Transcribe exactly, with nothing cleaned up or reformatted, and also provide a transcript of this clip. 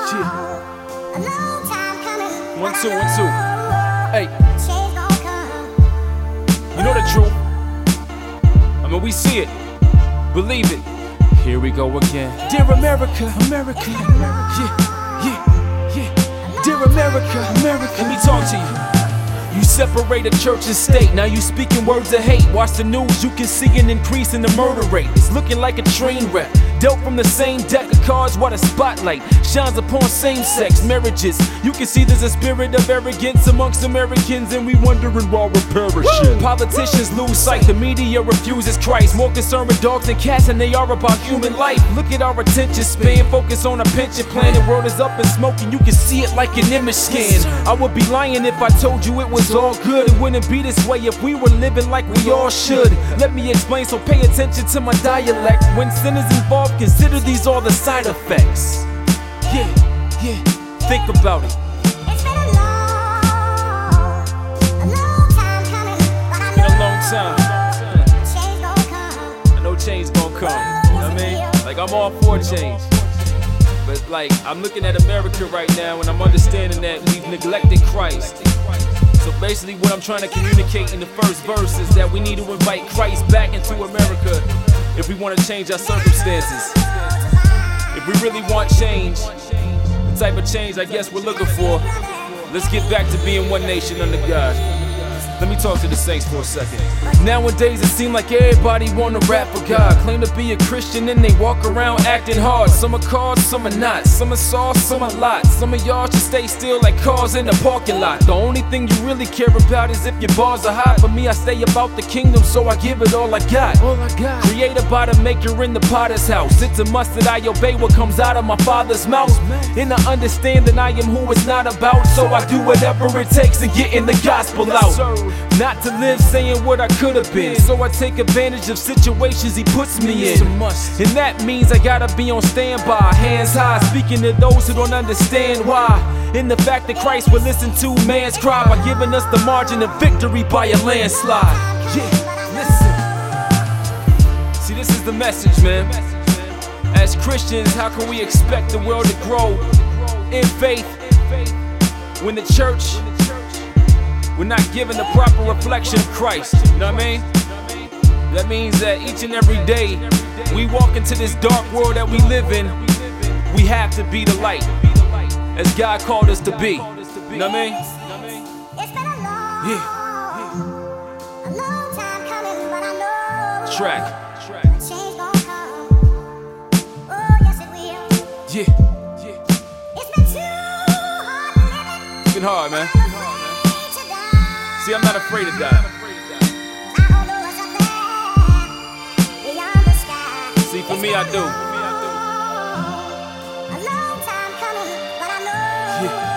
Yeah. One, two, one, two. Hey. You know the truth. I mean, we see it. Believe it. Here we go again. Dear America, America, yeah, yeah, yeah. Dear America, America, let me talk to you. You separated church and state, now you speaking words of hate. Watch the news, you can see an increase in the murder rate. It's looking like a train wreck, dealt from the same deck of cards. What a spotlight shines upon same-sex marriages. You can see there's a spirit of arrogance amongst Americans, and we wondering why we're perishing. Politicians lose sight, the media refuses Christ. More concerned with dogs and cats than they are about human life. Look at our attention span, focus on a pension plan. The world is up in smoke and you can see it like an image scan. I would be lying if I told you it was all good. It wouldn't be this way if we were living like we all should. Let me explain, so pay attention to my dialect. When sin is involved, consider these all the side effects. Yeah, yeah, think about it. It's been a long, a long time coming, but I know, been a long time. change gon' come. I know change gon' come. You know what I mean? Like, I'm all for change. But like, I'm looking at America right now and I'm understanding that we've neglected Christ. So basically what I'm trying to communicate in the first verse is that we need to invite Christ back into America if we want to change our circumstances. If we really want change, the type of change I guess we're looking for, let's get back to being one nation under God. Let me talk to the saints for a second. Nowadays it seems like everybody wanna rap for God, claim to be a Christian and they walk around acting hard. Some are cars, some are not. Some are sauce, some are lots. Some of y'all should stay still like cars in the parking lot. The only thing you really care about is if your bars are hot. For me, I stay about the kingdom, so I give it all I got. All I got. Created by the maker in the potter's house. It's a must that I obey what comes out of my father's mouth. And I understand that I am who it's not about, so I do whatever it takes to get in the gospel out. Not to live saying what I could have been, so I take advantage of situations he puts me in. And that means I gotta be on standby, hands high, speaking to those who don't understand why. In the fact that Christ will listen to man's cry by giving us the margin of victory by a landslide. Yeah, listen. See, this is the message, man. As Christians, how can we expect the world to grow in faith when the church, we're not given the proper reflection of Christ? You know what I mean? That means that each and every day we walk into this dark world that we live in, we have to be the light as God called us to be. You know what I mean? It's been a long, Yeah. a long time coming, but I know Track. change gon' come. Oh, yes it will. Yeah. Yeah. It's been too hard living. It's been hard, man. To die. See, I'm not afraid to die. I don't know what's up there beyond the sky. See, for me, I do. A long time coming, but I know Yeah.